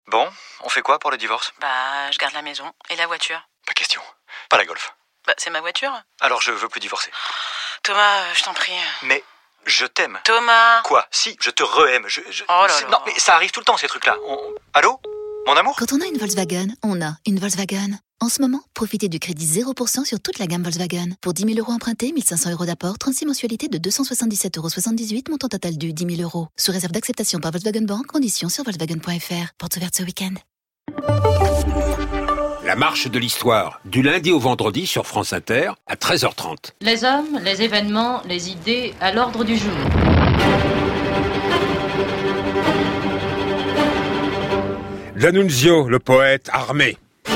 Bon, on fait quoi pour le divorce? Bah, je garde la maison. Et la voiture? Pas question. Pas la Golf. Bah, c'est ma voiture. Alors je veux plus divorcer. Thomas, je t'en prie. Mais je t'aime. Thomas! Quoi? Si, je te re-aime. Oh là là. Non, mais ça arrive tout le temps, ces trucs-là. Allô? Mon amour? Quand on a une Volkswagen, on a une Volkswagen. En ce moment, profitez du crédit 0% sur toute la gamme Volkswagen. Pour 10 000 € empruntés, 1 500 € d'apport, 36 mensualités de 277,78 €, montant total dû 10 000 €. Sous réserve d'acceptation par Volkswagen Bank, conditions sur Volkswagen.fr. Porte ouverte ce week-end. La marche de l'histoire, du lundi au vendredi sur France Inter, à 13h30. Les hommes, les événements, les idées à l'ordre du jour. D'Annunzio, le poète armé.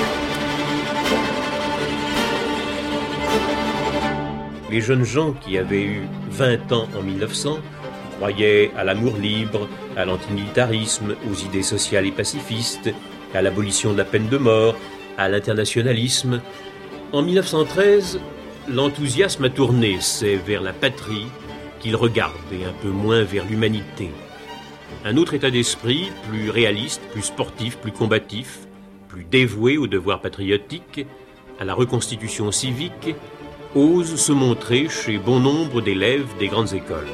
Les jeunes gens qui avaient eu 20 ans en 1900 croyaient à l'amour libre, à l'antimilitarisme, aux idées sociales et pacifistes, à l'abolition de la peine de mort, à l'internationalisme. En 1913, l'enthousiasme a tourné, c'est vers la patrie qu'il regarde et un peu moins vers l'humanité. Un autre état d'esprit, plus réaliste, plus sportif, plus combatif, plus dévoué au devoir patriotique, à la reconstitution civique, ose se montrer chez bon nombre d'élèves des grandes écoles.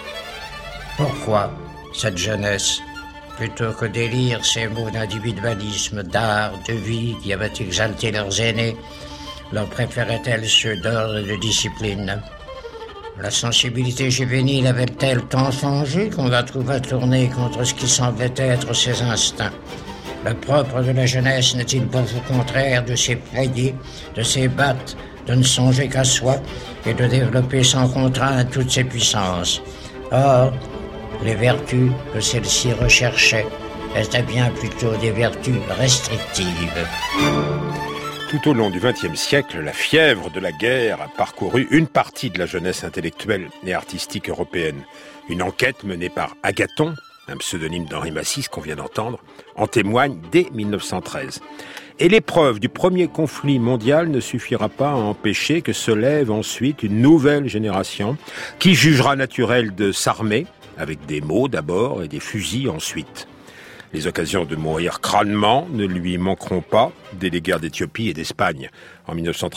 Pourquoi cette jeunesse, plutôt que d'élire ces mots d'individualisme, d'art, de vie qui avaient exalté leurs aînés, leur préférait-elle ceux d'ordre et de discipline? La sensibilité juvénile avait-elle tant changé qu'on la trouvait tournée contre ce qui semblait être ses instincts? Le propre de la jeunesse n'est-il pas au contraire de s'éployer, de s'ébattre, de ne songer qu'à soi et de développer sans contrainte toutes ses puissances? Or, les vertus que celle-ci recherchait étaient bien plutôt des vertus restrictives. Tout au long du XXe siècle, la fièvre de la guerre a parcouru une partie de la jeunesse intellectuelle et artistique européenne. Une enquête menée par Agathon, un pseudonyme d'Henri Massis qu'on vient d'entendre, en témoigne dès 1913. Et l'épreuve du premier conflit mondial ne suffira pas à empêcher que se lève ensuite une nouvelle génération qui jugera naturel de s'armer, avec des mots d'abord et des fusils ensuite. Les occasions de mourir crânement ne lui manqueront pas dès les guerres d'Éthiopie et d'Espagne en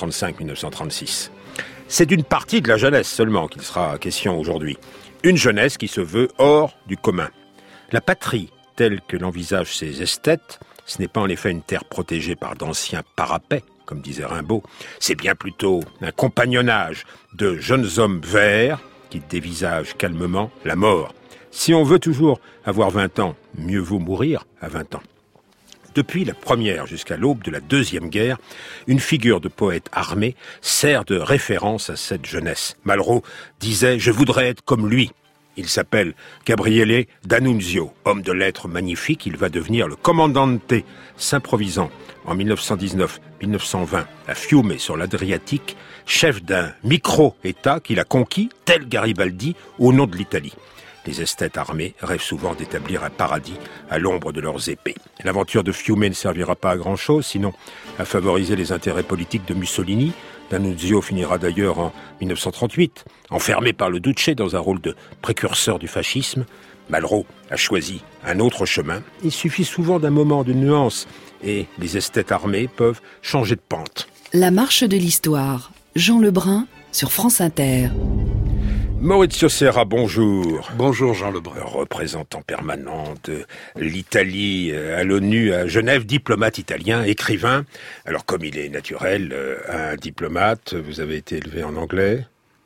1935-1936. C'est d'une partie de la jeunesse seulement qu'il sera question aujourd'hui. Une jeunesse qui se veut hors du commun. La patrie, telle que l'envisagent ces esthètes, ce n'est pas en effet une terre protégée par d'anciens parapets, comme disait Rimbaud. C'est bien plutôt un compagnonnage de jeunes hommes verts qui dévisagent calmement la mort. Si on veut toujours avoir 20 ans, mieux vaut mourir à 20 ans. Depuis la première jusqu'à l'aube de la Deuxième Guerre, une figure de poète armé sert de référence à cette jeunesse. Malraux disait « Je voudrais être comme lui ». Il s'appelle Gabriele D'Annunzio. Homme de lettres magnifique, il va devenir le commandante, s'improvisant en 1919-1920 à Fiume sur l'Adriatique, chef d'un micro-État qu'il a conquis, tel Garibaldi, au nom de l'Italie. Les esthètes armés rêvent souvent d'établir un paradis à l'ombre de leurs épées. L'aventure de Fiume ne servira pas à grand-chose, sinon à favoriser les intérêts politiques de Mussolini. D'Annunzio finira d'ailleurs en 1938, enfermé par le Duce dans un rôle de précurseur du fascisme. Malraux a choisi un autre chemin. Il suffit souvent d'un moment de nuance et les esthètes armés peuvent changer de pente. La marche de l'histoire. Jean Lebrun sur France Inter. Maurizio Serra, bonjour. Bonjour Jean Lebrun. Représentant permanent de l'Italie à l'ONU à Genève, diplomate italien, écrivain. Alors comme il est naturel, un diplomate, vous avez été élevé en anglais,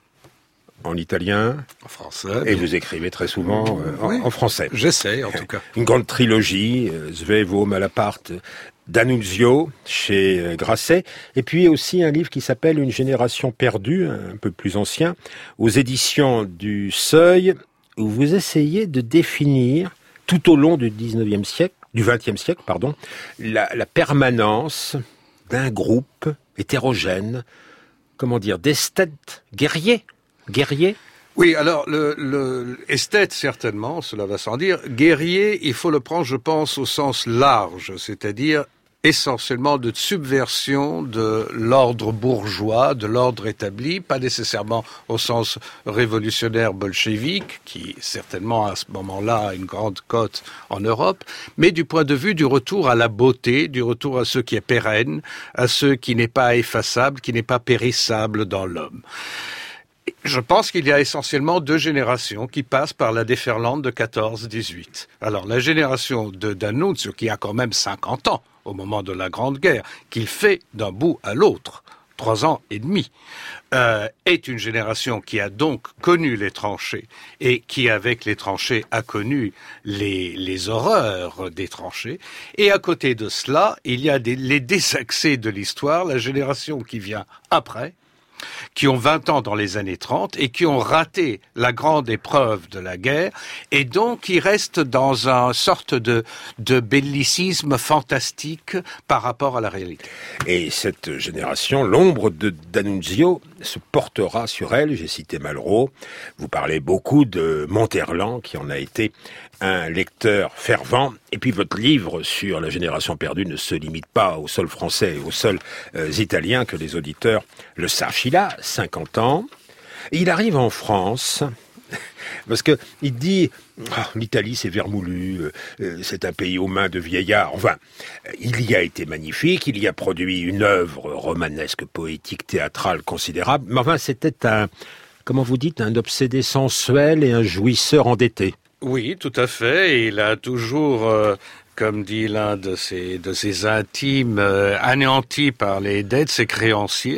en italien, en français. Et vous écrivez très souvent oui, en français. J'essaie en tout cas. Une grande trilogie, Svevo, Malaparte, D'Annunzio, chez Grasset, et puis aussi un livre qui s'appelle Une génération perdue, un peu plus ancien, aux éditions du Seuil, où vous essayez de définir, tout au long du XXe siècle, la permanence d'un groupe hétérogène, d'esthètes guerriers. Oui, alors, le esthète, certainement, cela va sans dire. Guerrier, il faut le prendre, je pense, au sens large, c'est-à-dire essentiellement de subversion de l'ordre bourgeois, de l'ordre établi, pas nécessairement au sens révolutionnaire bolchevique, qui certainement à ce moment-là a une grande cote en Europe, mais du point de vue du retour à la beauté, du retour à ce qui est pérenne, à ce qui n'est pas effaçable, qui n'est pas périssable dans l'homme. Je pense qu'il y a essentiellement 2 générations qui passent par la déferlante de 14-18. Alors, la génération d'Annunzio, qui a quand même 50 ans au moment de la Grande Guerre, qu'il fait d'un bout à l'autre, 3 ans et demi, est une génération qui a donc connu les tranchées et qui, avec les tranchées, a connu les horreurs des tranchées. Et à côté de cela, il y a les désaxés de l'histoire, la génération qui vient après, qui ont 20 ans dans les années 30 et qui ont raté la grande épreuve de la guerre et donc qui restent dans une sorte de bellicisme fantastique par rapport à la réalité. Et cette génération, l'ombre d'Annunzio se portera sur elle. J'ai cité Malraux. Vous parlez beaucoup de Monterland, qui en a été un lecteur fervent. Et puis votre livre sur la génération perdue ne se limite pas au sol français et au sol italien, que les auditeurs le sachent. Il a 50 ans. Et il arrive en France parce que il dit l'Italie c'est vermoulu, c'est un pays aux mains de vieillards. Enfin, il y a été magnifique, il y a produit une œuvre romanesque, poétique, théâtrale considérable. Mais enfin, c'était comment vous dites, un obsédé sensuel et un jouisseur endetté. Oui, tout à fait. Et il a toujours, comme dit l'un de ses intimes, anéanti par les dettes, ses créanciers.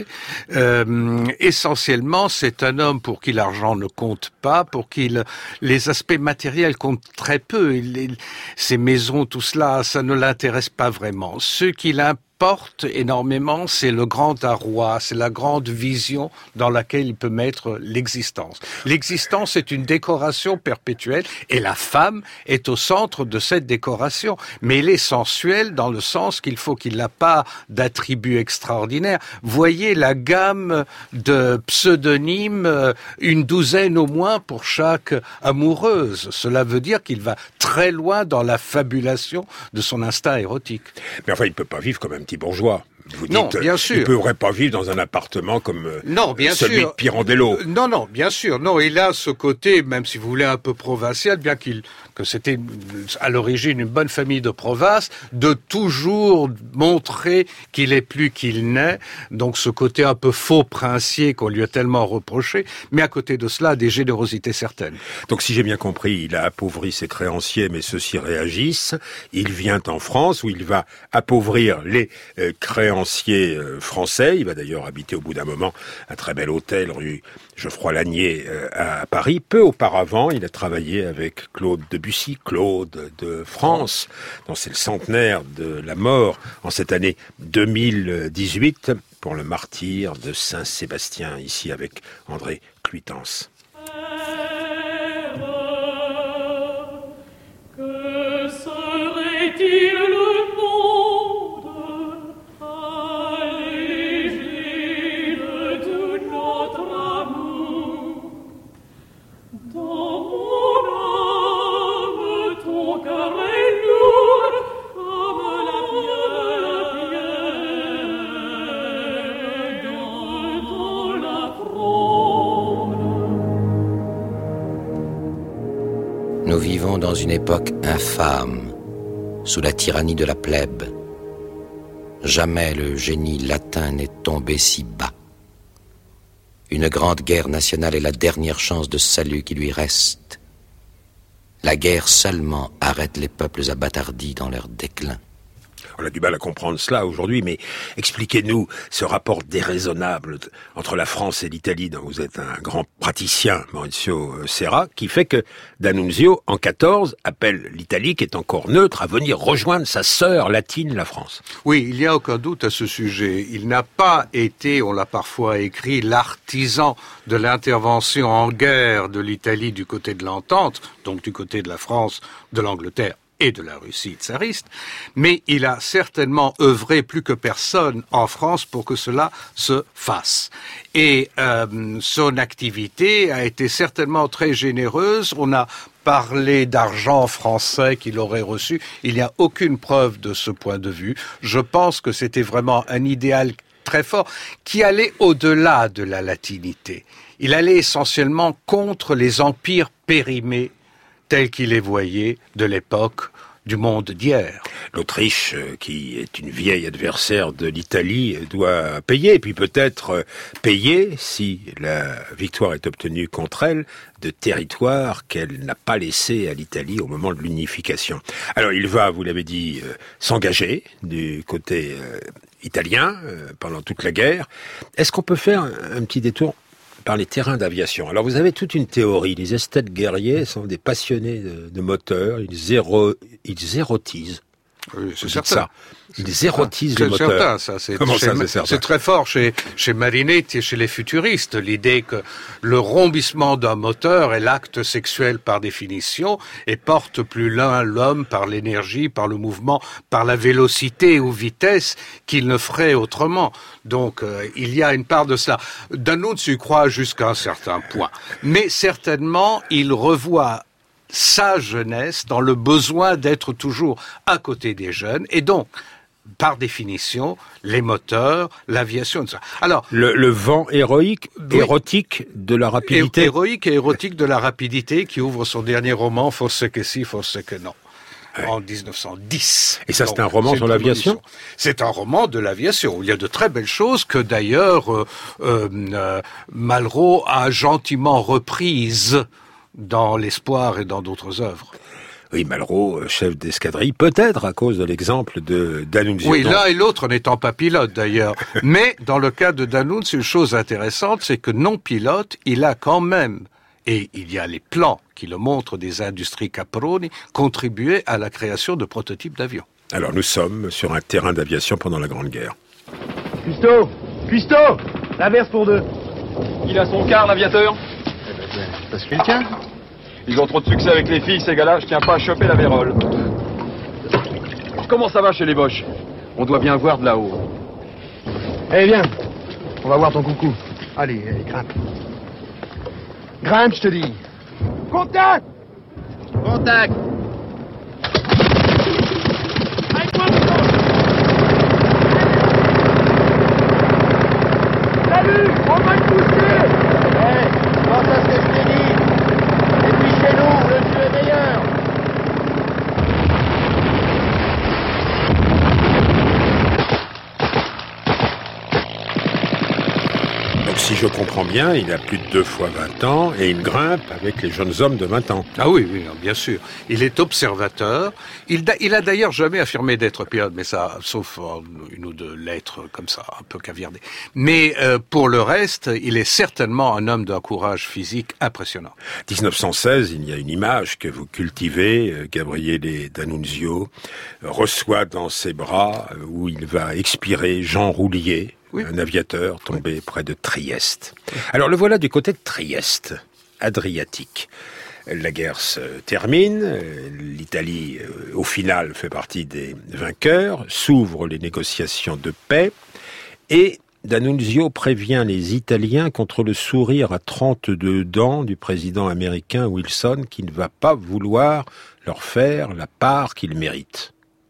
Essentiellement, c'est un homme pour qui l'argent ne compte pas, pour qui les aspects matériels comptent très peu. Ses maisons, tout cela, ça ne l'intéresse pas vraiment. Ce qui l'importe énormément, c'est le grand arroi, c'est la grande vision dans laquelle il peut mettre l'existence. L'existence est une décoration perpétuelle et la femme est au centre de cette décoration. Mais elle est sensuelle dans le sens qu'il faut qu'il n'a pas d'attributs extraordinaires. Voyez la gamme de pseudonymes, une douzaine au moins pour chaque amoureuse. Cela veut dire qu'il va très loin dans la fabulation de son instinct érotique. Mais enfin, il ne peut pas vivre comme un petit bourgeois. Vous non, dites, bien sûr. Il ne pourrait pas vivre dans un appartement comme celui de Pirandello. Non, bien sûr. Non, il a ce côté, même si vous voulez, un peu provincial, bien que c'était à l'origine une bonne famille de province, de toujours montrer qu'il est plus qu'il n'est. Donc ce côté un peu faux princier qu'on lui a tellement reproché, mais à côté de cela, des générosités certaines. Donc si j'ai bien compris, il a appauvri ses créanciers, mais ceux-ci réagissent. Il vient en France où il va appauvrir les créanciers français. Il va d'ailleurs habiter au bout d'un moment un très bel hôtel rue Geoffroy-Lanier à Paris. Peu auparavant, il a travaillé avec Claude Debussy, Claude de France, dont c'est le centenaire de la mort en cette année 2018 pour le martyre de Saint-Sébastien, ici avec André Cluitance. Que serait-il le monde allégé de tout notre amour? Dans mon âme, ton cœur est lourd comme la pierre dans la fronde. Nous vivons dans une époque infâme, sous la tyrannie de la plèbe. Jamais le génie latin n'est tombé si bas. Une grande guerre nationale est la dernière chance de salut qui lui reste. La guerre seulement arrête les peuples abâtardis dans leur déclin. On a du mal à comprendre cela aujourd'hui, mais expliquez-nous ce rapport déraisonnable entre la France et l'Italie, dont vous êtes un grand praticien, Maurizio Serra, qui fait que D'Annunzio, en 14, appelle l'Italie, qui est encore neutre, à venir rejoindre sa sœur latine, la France. Oui, il n'y a aucun doute à ce sujet. Il n'a pas été, on l'a parfois écrit, l'artisan de l'intervention en guerre de l'Italie du côté de l'Entente, donc du côté de la France, de l'Angleterre et de la Russie tsariste, mais il a certainement œuvré plus que personne en France pour que cela se fasse. Et son activité a été certainement très généreuse. On a parler d'argent français qu'il aurait reçu. Il n'y a aucune preuve de ce point de vue. Je pense que c'était vraiment un idéal très fort qui allait au-delà de la latinité. Il allait essentiellement contre les empires périmés tels qu'il les voyait de l'époque du monde d'hier. L'Autriche, qui est une vieille adversaire de l'Italie, doit payer, et puis peut-être payer, si la victoire est obtenue contre elle, de territoires qu'elle n'a pas laissés à l'Italie au moment de l'unification. Alors il va, vous l'avez dit, s'engager du côté italien pendant toute la guerre. Est-ce qu'on peut faire un petit détour par les terrains d'aviation? Alors vous avez toute une théorie. Les esthètes guerriers sont des passionnés de moteurs. Ils érotisent. Oui, c'est certain. Ils érotisent les moteurs. C'est certain, ça. Comment ça, c'est certain? C'est très fort chez Marinetti et chez les futuristes. L'idée que le rombissement d'un moteur est l'acte sexuel par définition et porte plus loin l'homme par l'énergie, par le mouvement, par la vélocité ou vitesse qu'il ne ferait autrement. Donc, il y a une part de cela. D'Annunzio y croit jusqu'à un certain point. Mais certainement, il revoit sa jeunesse dans le besoin d'être toujours à côté des jeunes et donc, par définition, les moteurs, l'aviation, tout ça. Alors, le vent héroïque, oui, érotique de la rapidité. Héroïque et érotique de la rapidité qui ouvre son dernier roman, Forse que si, forse que non. Ouais. En 1910. Et ça, c'est un roman sur l'aviation? C'est un roman de l'aviation. Il y a de très belles choses que d'ailleurs Malraux a gentiment reprises dans l'Espoir et dans d'autres œuvres. Oui, Malraux, chef d'escadrille, peut-être à cause de l'exemple d'Annunzio. Oui, l'un et l'autre n'étant pas pilote d'ailleurs. Mais dans le cas de D'Annunzio, une chose intéressante, c'est que non pilote, il a quand même, et il y a les plans qui le montrent des industries Caproni, contribué à la création de prototypes d'avions. Alors nous sommes sur un terrain d'aviation pendant la Grande Guerre. Cuisto, l'inverse pour deux. Il a son quart, l'aviateur. Parce qu'il tient. Ils ont trop de succès avec les filles, ces gars-là, je tiens pas à choper la vérole. Comment ça va chez les Boches? On doit bien voir de là-haut. Eh viens, on va voir ton coucou. Allez, grimpe. Grimpe, je te dis. Contact! Contact! Salut, on va te pousser! Comment ça se fait, je t'ai dit? Et puis chez nous, le jeu est meilleur. Donc si je comprends bien, il a plus de 2 fois 20 ans et il grimpe avec les jeunes hommes de 20 ans. Ah oui, bien sûr. Il est observateur. Il a d'ailleurs jamais affirmé d'être pilote, mais ça, sauf une ou deux lettres comme ça, un peu caviardées. Mais pour le reste, il est certainement un homme d'un courage physique impressionnant. 1916, il y a une image que vous cultivez, Gabriele D'Annunzio reçoit dans ses bras, où il va expirer, Jean Roulier, oui, un aviateur tombé près de Trieste. Alors le voilà du côté de Trieste, Adriatique. La guerre se termine, l'Italie, au final, fait partie des vainqueurs, s'ouvrent les négociations de paix, et D'Annunzio prévient les Italiens contre le sourire à 32 dents du président américain Wilson, qui ne va pas vouloir leur faire la part qu'ils méritent.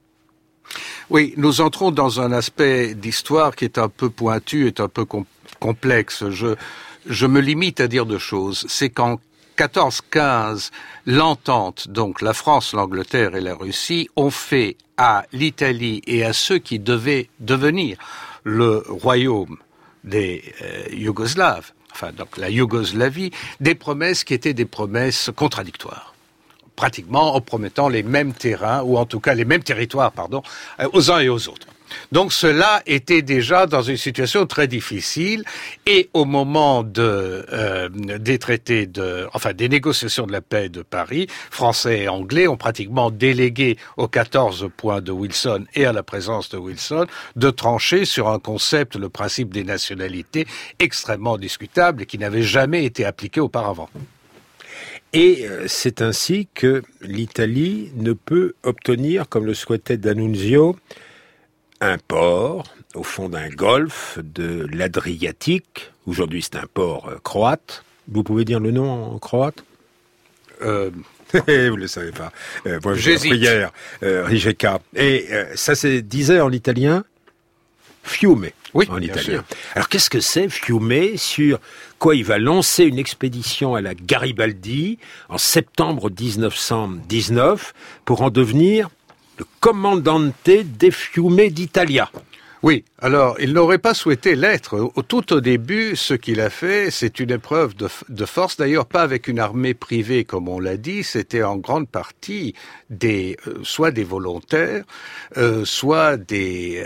Oui, nous entrons dans un aspect d'histoire qui est un peu pointu, est un peu complexe. Je me limite à dire 2 choses. C'est qu'en 14-15, l'entente, donc la France, l'Angleterre et la Russie, ont fait à l'Italie et à ceux qui devaient devenir le royaume des Yougoslaves, enfin donc la Yougoslavie, des promesses qui étaient des promesses contradictoires. Pratiquement en promettant les mêmes terrains, ou en tout cas les mêmes territoires, aux uns et aux autres. Donc cela était déjà dans une situation très difficile, et au moment des traités des négociations de la paix de Paris, Français et Anglais ont pratiquement délégué aux 14 points de Wilson et à la présence de Wilson de trancher sur un concept, le principe des nationalités, extrêmement discutable et qui n'avait jamais été appliqué auparavant. Et c'est ainsi que l'Italie ne peut obtenir, comme le souhaitait D'Annunzio, un port au fond d'un golfe de l'Adriatique. Aujourd'hui, c'est un port croate. Vous pouvez dire le nom en croate? Vous le savez pas. Moi, j'ai appris hier, Rijeka. Et ça se disait en italien fiume, en italien. Sûr. Alors, qu'est-ce que c'est fiume? Sur quoi il va lancer une expédition à la Garibaldi en septembre 1919 pour en devenir le commandante des fiume d'Italia. Oui, alors il n'aurait pas souhaité l'être. Tout au début, ce qu'il a fait, c'est une épreuve de force, d'ailleurs pas avec une armée privée comme on l'a dit, c'était en grande partie soit des volontaires, soit des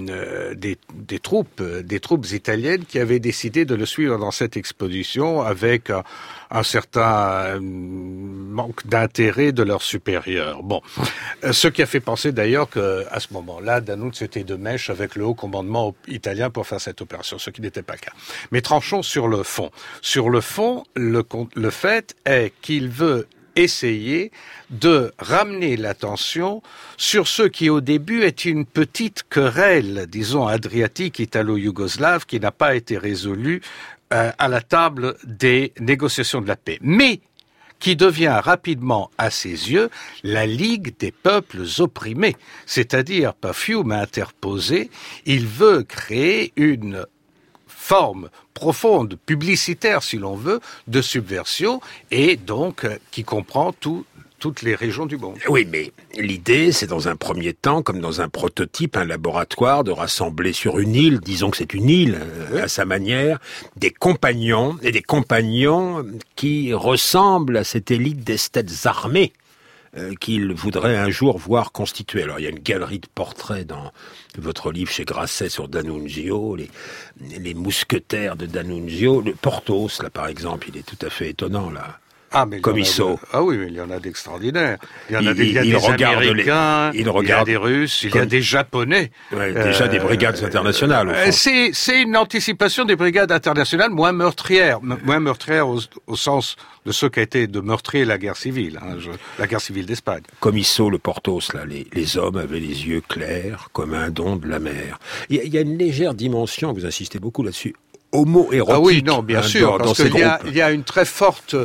troupes italiennes qui avaient décidé de le suivre dans cette expédition avec un certain manque d'intérêt de leurs supérieurs. Bon, ce qui a fait penser d'ailleurs qu'à ce moment-là, Danunzio était de mèche avec le haut commandement italien pour faire cette opération, ce qui n'était pas le cas. Mais tranchons sur le fond. Sur le fond, le fait est qu'il veut essayer de ramener l'attention sur ce qui au début est une petite querelle, disons adriatique italo-yougoslave, qui n'a pas été résolue à la table des négociations de la paix. Mais qui devient rapidement, à ses yeux, la Ligue des peuples opprimés. C'est-à-dire, par Fiume interposé, il veut créer une forme profonde, publicitaire si l'on veut, de subversion, et donc qui comprend toutes les régions du monde. Oui, mais l'idée, c'est dans un premier temps, comme dans un prototype, un laboratoire, de rassembler sur une île, disons que c'est une île, à sa manière, des compagnons, et des compagnons qui ressemblent à cette élite d'esthètes armés qu'il voudrait un jour voir constituer. Alors, il y a une galerie de portraits dans votre livre chez Grasset sur D'Annunzio, les mousquetaires de D'Annunzio, le Porthos, là, par exemple, il est tout à fait étonnant, là. Comisso. Oui, mais il y en a d'extraordinaires. Il y a des Américains, il y a des Russes, il y a des Japonais. Ouais, déjà des brigades internationales. C'est une anticipation des brigades internationales moins meurtrières au sens de ce qu'a été de meurtrier la guerre civile, la guerre civile d'Espagne. Comisso, le Porthos, là, les hommes avaient les yeux clairs comme un don de la mer. Il y a une légère dimension, vous insistez beaucoup là-dessus, homo-érotique. Ah oui, non, bien sûr, parce qu'il y a une très forte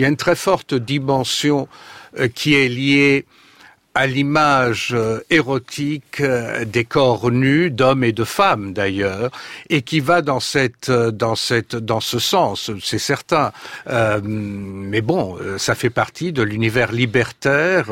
dimension qui est liée à l'image érotique des corps nus, d'hommes et de femmes d'ailleurs, et qui va dans ce sens, c'est certain. Mais bon, ça fait partie de l'univers libertaire.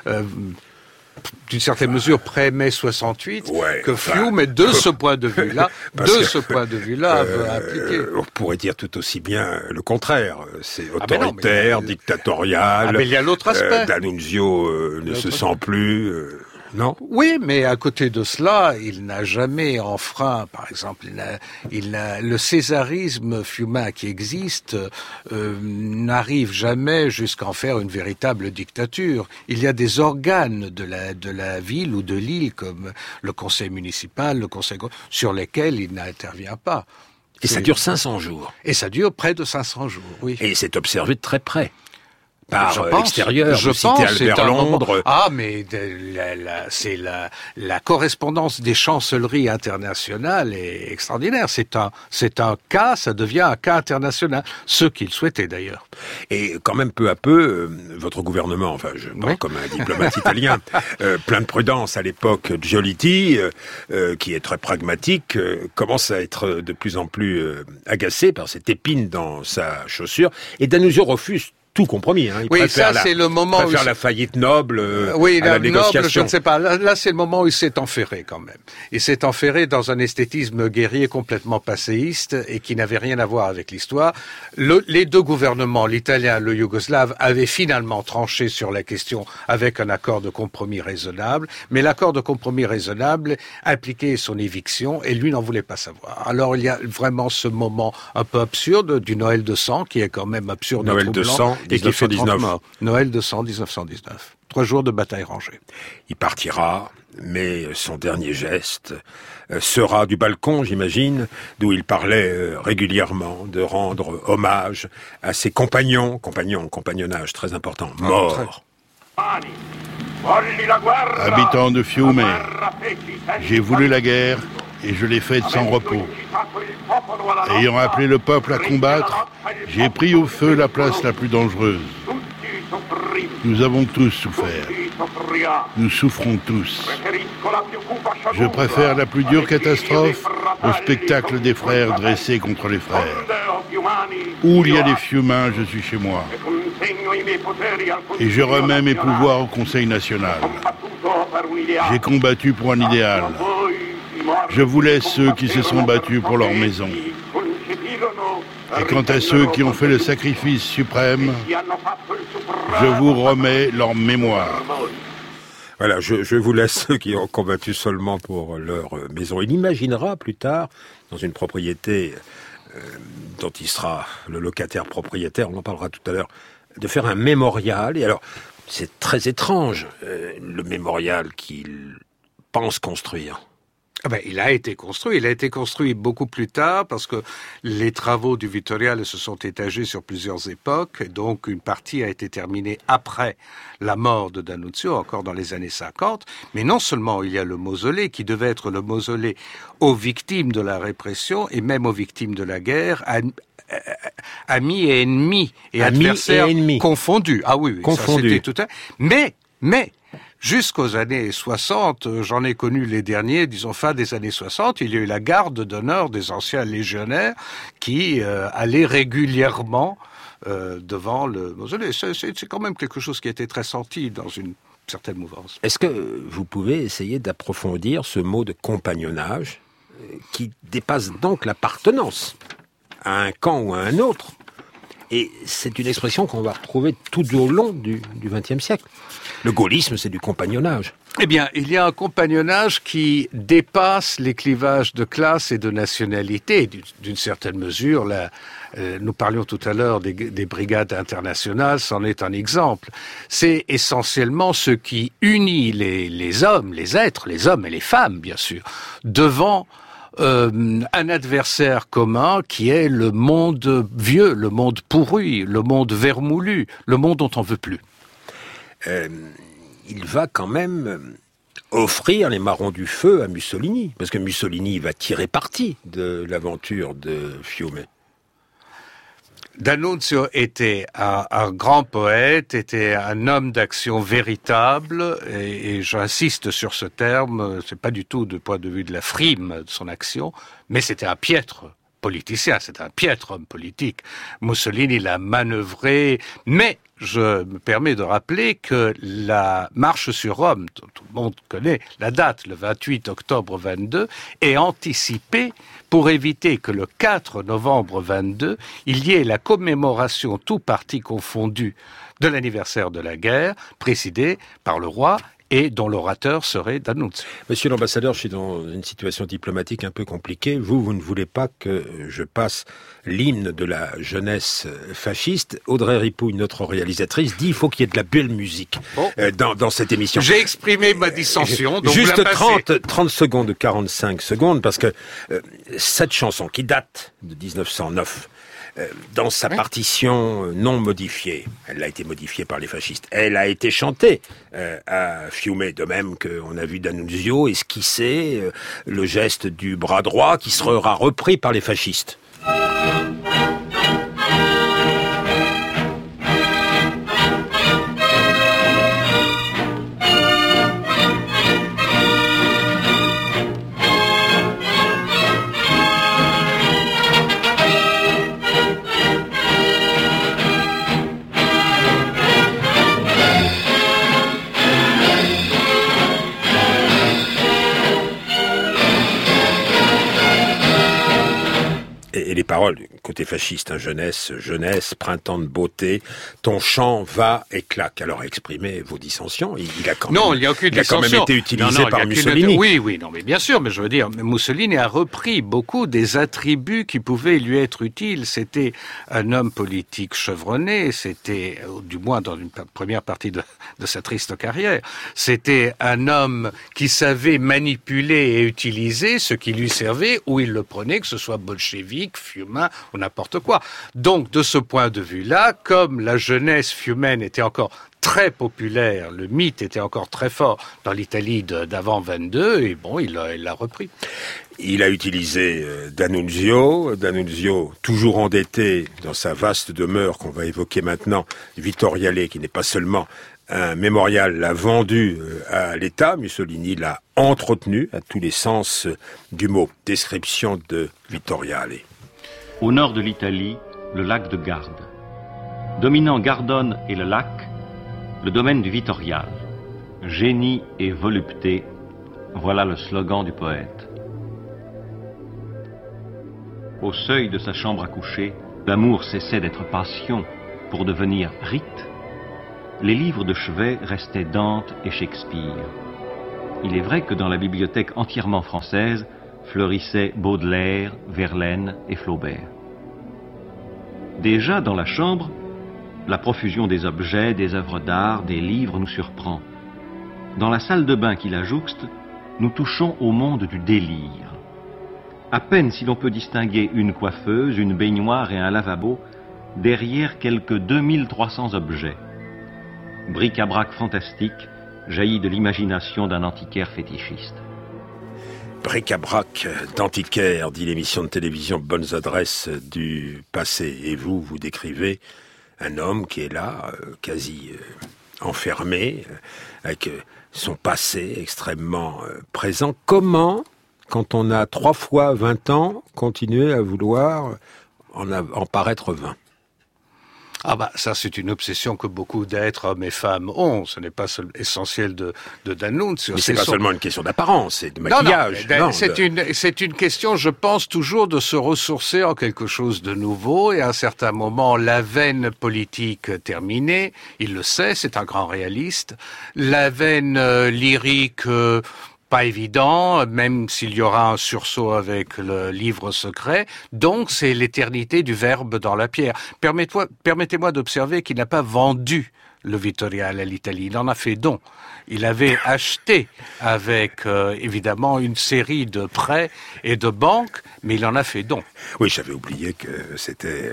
D'une certaine mesure pré-mai 68, Fiume, de ce point de vue-là, veut appliquer. On pourrait dire tout aussi bien le contraire. C'est autoritaire, dictatorial. Mais il y a l'autre aspect. D'Annunzio ne se sent plus... Non. Oui, mais à côté de cela, il n'a jamais enfreint, par exemple, le césarisme fiumain qui existe n'arrive jamais jusqu'à en faire une véritable dictature. Il y a des organes de la ville ou de l'île, comme le conseil municipal, le conseil sur lesquels il n'intervient pas. Et ça dure 500 jours. Et ça dure près de 500 jours, oui. Et c'est observé de très près. Par extérieur, je pense, Albert Londres. Mais c'est la correspondance des chancelleries internationales est extraordinaire. C'est un cas, ça devient un cas international, ce qu'il souhaitait d'ailleurs. Et quand même peu à peu, votre gouvernement, enfin je parle comme un diplomate italien, plein de prudence à l'époque, Giolitti, qui est très pragmatique, commence à être de plus en plus agacé par cette épine dans sa chaussure, et D'Annunzio refuse tout compromis. Il préfère la faillite noble à la négociation. Noble, je ne sais pas. Là, c'est le moment où il s'est enferré quand même. Il s'est enferré dans un esthétisme guerrier complètement passéiste et qui n'avait rien à voir avec l'histoire. Les deux gouvernements, l'italien et le yougoslave, avaient finalement tranché sur la question avec un accord de compromis raisonnable. Mais l'accord de compromis raisonnable impliquait son éviction et lui n'en voulait pas savoir. Alors il y a vraiment ce moment un peu absurde du Noël de sang qui est quand même absurde. Noël de sang. Et qui fait 30 morts. Noël de sang, 1919. 3 jours de bataille rangée. Il partira, mais son dernier geste sera du balcon, j'imagine, d'où il parlait régulièrement de rendre hommage à ses compagnonnage très important, morts. Habitants de Fiume, j'ai voulu la guerre et je l'ai faite sans repos. Ayant appelé le peuple à combattre, j'ai pris au feu la place la plus dangereuse. Nous avons tous souffert. Nous souffrons tous. Je préfère la plus dure catastrophe au spectacle des frères dressés contre les frères. Où il y a des fiumins, je suis chez moi. Et je remets mes pouvoirs au Conseil national. J'ai combattu pour un idéal. Je vous laisse ceux qui se sont battus pour leur maison. Et quant à ceux qui ont fait le sacrifice suprême, je vous remets leur mémoire. Voilà, je vous laisse ceux qui ont combattu seulement pour leur maison. Il imaginera plus tard, dans une propriété dont il sera le locataire propriétaire, on en parlera tout à l'heure, de faire un mémorial. Et alors, c'est très étrange, le mémorial qu'il pense construire. Il a été construit beaucoup plus tard parce que les travaux du Vittoriale se sont étagés sur plusieurs époques et donc une partie a été terminée après la mort de D'Annunzio, encore dans les années 50. Mais non seulement il y a le mausolée qui devait être le mausolée aux victimes de la répression et même aux victimes de la guerre, amis et ennemis et adversaires confondus. Ah oui, confondus. Ça c'était tout à... Mais jusqu'aux années 60, j'en ai connu les derniers, disons fin des années 60, il y a eu la garde d'honneur des anciens légionnaires qui allaient régulièrement devant le mausolée. C'est quand même quelque chose qui a été très senti dans une certaine mouvance. Est-ce que vous pouvez essayer d'approfondir ce mot de compagnonnage qui dépasse donc l'appartenance à un camp ou à un autre? Et c'est une expression qu'on va retrouver tout au long du XXe siècle. Le gaullisme, c'est du compagnonnage. Eh bien, il y a un compagnonnage qui dépasse les clivages de classe et de nationalité. D'une certaine mesure, nous parlions tout à l'heure des brigades internationales, c'en est un exemple. C'est essentiellement ce qui unit les hommes, les êtres, les hommes et les femmes, bien sûr, devant un adversaire commun qui est le monde vieux, le monde pourri, le monde vermoulu, le monde dont on veut plus. Il va quand même offrir les marrons du feu à Mussolini, parce que Mussolini va tirer parti de l'aventure de Fiume. D'Annunzio était un grand poète, était un homme d'action véritable, et j'insiste sur ce terme, c'est pas du tout du point de vue de la frime de son action, mais c'était un piètre politicien, c'était un piètre homme politique. Mussolini l'a manœuvré, mais je me permets de rappeler que la marche sur Rome, tout le monde connaît la date, le 28 octobre 22, est anticipée pour éviter que le 4 novembre 22, il y ait la commémoration, tout parti confondu, de l'anniversaire de la guerre, présidée par le roi et dont l'orateur serait D'Annunzio. Monsieur l'ambassadeur, je suis dans une situation diplomatique un peu compliquée. Vous ne voulez pas que je passe l'hymne de la jeunesse fasciste. Audrey Ripouille, notre réalisatrice, dit qu'il faut qu'il y ait de la belle musique dans cette émission. J'ai exprimé ma dissension. Donc juste 30 secondes, 45 secondes, parce que cette chanson qui date de 1909, dans sa partition non modifiée, elle a été modifiée par les fascistes, elle a été chantée à Fiume, de même qu'on a vu D'Annunzio esquisser le geste du bras droit qui sera repris par les fascistes. Et les paroles, côté fasciste, jeunesse, printemps de beauté, ton chant va et claque. Alors exprimez vos dissensions, il a quand même été utilisé par Mussolini. Oui, mais bien sûr, mais je veux dire, Mussolini a repris beaucoup des attributs qui pouvaient lui être utiles. C'était un homme politique chevronné, c'était, du moins dans une première partie de sa triste carrière, c'était un homme qui savait manipuler et utiliser ce qui lui servait, où il le prenait, que ce soit bolchevique, fiumin ou n'importe quoi. Donc, de ce point de vue-là, comme la jeunesse fiumaine était encore très populaire. Le mythe était encore très fort dans l'Italie d'avant 22, et bon, il l'a repris. Il a utilisé D'Annunzio, toujours endetté dans sa vaste demeure qu'on va évoquer maintenant, Vittoriale, qui n'est pas seulement un mémorial, l'a vendu à l'État. Mussolini l'a entretenu à tous les sens du mot. Description de Vittoriale. Au nord de l'Italie, le lac de Garde. Dominant Gardone et le lac, le domaine du Vittoriale. Génie et volupté, voilà le slogan du poète. Au seuil de sa chambre à coucher, l'amour cessait d'être passion pour devenir rite. Les livres de chevet restaient Dante et Shakespeare. Il est vrai que dans la bibliothèque entièrement française fleurissaient Baudelaire, Verlaine et Flaubert. Déjà dans la chambre, la profusion des objets, des œuvres d'art, des livres nous surprend. Dans la salle de bain qui la jouxte, nous touchons au monde du délire. À peine si l'on peut distinguer une coiffeuse, une baignoire et un lavabo derrière quelques 2300 objets. Bric-à-brac fantastique jaillit de l'imagination d'un antiquaire fétichiste. Bric-à-brac d'antiquaire, dit l'émission de télévision Bonnes Adresses du passé. Et vous décrivez un homme qui est là, quasi enfermé, avec son passé extrêmement présent. Comment, quand on a 3 fois 20 ans, continuer à vouloir en paraître 20 ? Ah bah ça c'est une obsession que beaucoup d'êtres, hommes et femmes, ont. Ce n'est pas essentiel de D'Annunzio. Mais c'est pas seulement une question d'apparence, c'est de maquillage. Non, c'est une question, je pense, toujours de se ressourcer en quelque chose de nouveau. Et à un certain moment, la veine politique terminée, il le sait, c'est un grand réaliste. La veine lyrique... pas évident, même s'il y aura un sursaut avec le livre secret. Donc, c'est l'éternité du verbe dans la pierre. Permettez-moi d'observer qu'il n'a pas vendu le Vittoriale à l'Italie. Il en a fait don. Il avait acheté avec, évidemment, une série de prêts et de banques, mais il en a fait don. Oui, j'avais oublié que c'était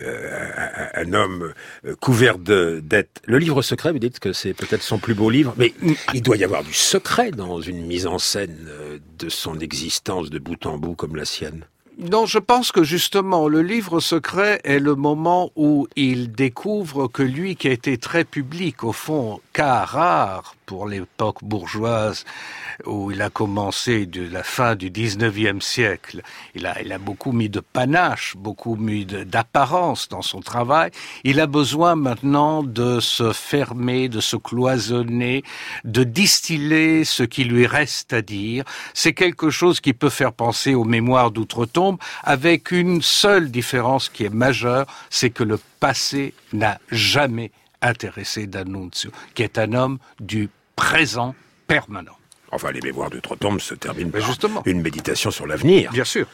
un homme couvert de dettes. Le livre secret, vous dites que c'est peut-être son plus beau livre, mais il doit y avoir du secret dans une mise en scène de son existence de bout en bout comme la sienne. Non, je pense que justement, le livre secret est le moment où il découvre que lui qui a été très public, au fond, cas rare pour l'époque bourgeoise, où il a commencé de la fin du 19e siècle, il a beaucoup mis de panache, beaucoup mis d'apparence dans son travail. Il a besoin maintenant de se fermer, de se cloisonner, de distiller ce qui lui reste à dire. C'est quelque chose qui peut faire penser aux mémoires d'outre-tombe, avec une seule différence qui est majeure, c'est que le passé n'a jamais intéressé D'Annunzio, qui est un homme du présent permanent. Enfin, les mémoires d'outre-tombe se terminent par une méditation sur l'avenir. Bien sûr.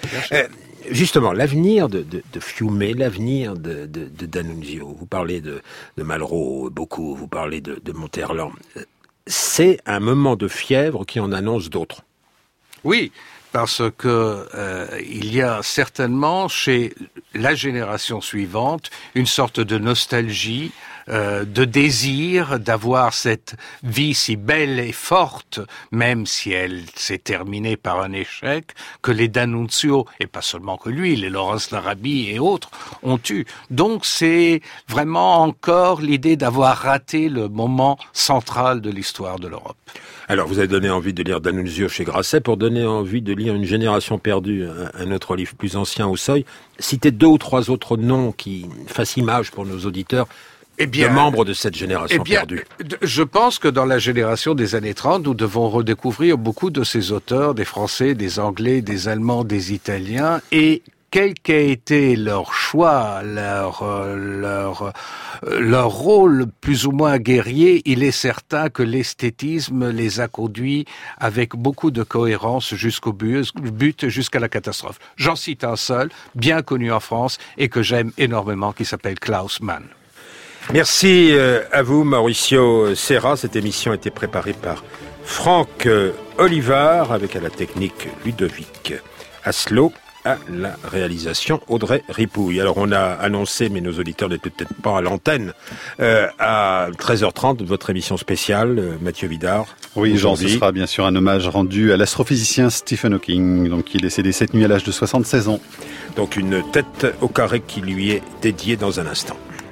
Justement, l'avenir de Fiume, l'avenir de D'Annunzio. Vous parlez de Malraux beaucoup, vous parlez de Monterland. C'est un moment de fièvre qui en annonce d'autres. Oui, parce que il y a certainement chez la génération suivante une sorte de nostalgie, de désir d'avoir cette vie si belle et forte, même si elle s'est terminée par un échec, que les D'Annunzio, et pas seulement que lui, les Laurence Larrabee et autres, ont eu. Donc c'est vraiment encore l'idée d'avoir raté le moment central de l'histoire de l'Europe. Alors, vous avez donné envie de lire D'Annunzio chez Grasset pour donner envie de lire Une génération perdue, un autre livre plus ancien au seuil. Citez 2 ou 3 autres noms qui fassent image pour nos auditeurs de membres de cette génération perdue. Je pense que dans la génération des années 30, nous devons redécouvrir beaucoup de ces auteurs, des Français, des Anglais, des Allemands, des Italiens, et quel qu'a été leur choix, leur rôle plus ou moins guerrier, il est certain que l'esthétisme les a conduits avec beaucoup de cohérence jusqu'au but, jusqu'à la catastrophe. J'en cite un seul, bien connu en France et que j'aime énormément, qui s'appelle Klaus Mann. Merci à vous, Mauricio Serra. Cette émission a été préparée par Franck Olivard, avec à la technique Ludovic Asselot. à la réalisation Audrey Ripouille. Alors on a annoncé, mais nos auditeurs n'étaient peut-être pas à l'antenne, à 13h30, votre émission spéciale, Mathieu Vidard. Oui, Jean, ce sera bien sûr un hommage rendu à l'astrophysicien Stephen Hawking, donc qui est décédé cette nuit à l'âge de 76 ans. Donc une tête au carré qui lui est dédiée dans un instant.